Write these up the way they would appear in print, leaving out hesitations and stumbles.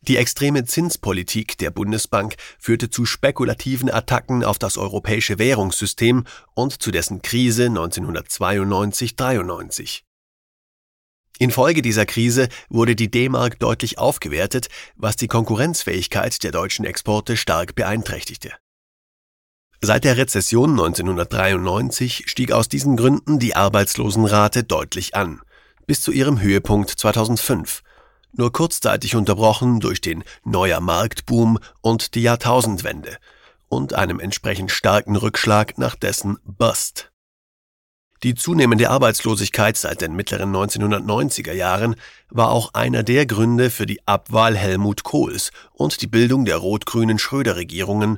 Die extreme Zinspolitik der Bundesbank führte zu spekulativen Attacken auf das europäische Währungssystem und zu dessen Krise 1992/93. Infolge dieser Krise wurde die D-Mark deutlich aufgewertet, was die Konkurrenzfähigkeit der deutschen Exporte stark beeinträchtigte. Seit der Rezession 1993 stieg aus diesen Gründen die Arbeitslosenrate deutlich an, bis zu ihrem Höhepunkt 2005, nur kurzzeitig unterbrochen durch den Neuer Marktboom und die Jahrtausendwende und einem entsprechend starken Rückschlag nach dessen Bust. Die zunehmende Arbeitslosigkeit seit den mittleren 1990er Jahren war auch einer der Gründe für die Abwahl Helmut Kohls und die Bildung der rot-grünen Schröder-Regierungen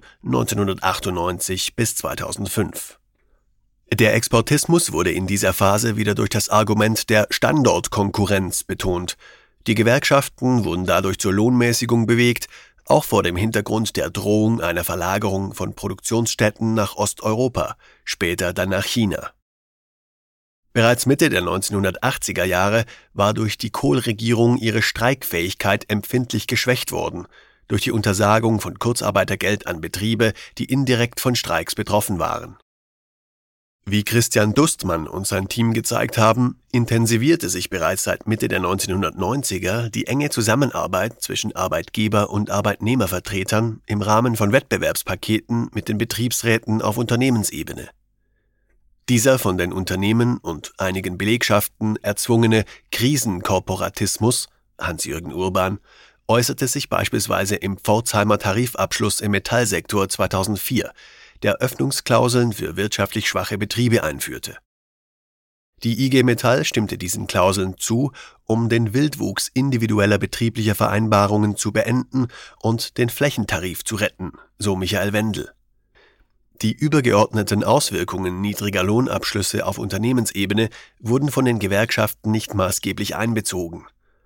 1998 bis 2005. Der Exportismus wurde in dieser Phase wieder durch das Argument der Standortkonkurrenz betont. Die Gewerkschaften wurden dadurch zur Lohnmäßigung bewegt, auch vor dem Hintergrund der Drohung einer Verlagerung von Produktionsstätten nach Osteuropa, später dann nach China. Bereits Mitte der 1980er Jahre war durch die Kohl-Regierung ihre Streikfähigkeit empfindlich geschwächt worden, durch die Untersagung von Kurzarbeitergeld an Betriebe, die indirekt von Streiks betroffen waren. Wie Christian Dustmann und sein Team gezeigt haben, intensivierte sich bereits seit Mitte der 1990er die enge Zusammenarbeit zwischen Arbeitgeber- und Arbeitnehmervertretern im Rahmen von Wettbewerbspaketen mit den Betriebsräten auf Unternehmensebene. Dieser von den Unternehmen und einigen Belegschaften erzwungene Krisenkorporatismus, Hans-Jürgen Urban, äußerte sich beispielsweise im Pforzheimer Tarifabschluss im Metallsektor 2004, der Öffnungsklauseln für wirtschaftlich schwache Betriebe einführte. Die IG Metall stimmte diesen Klauseln zu, um den Wildwuchs individueller betrieblicher Vereinbarungen zu beenden und den Flächentarif zu retten, so Michael Wendel. Die übergeordneten Auswirkungen niedriger Lohnabschlüsse auf Unternehmensebene wurden von den Gewerkschaften nicht maßgeblich einbezogen.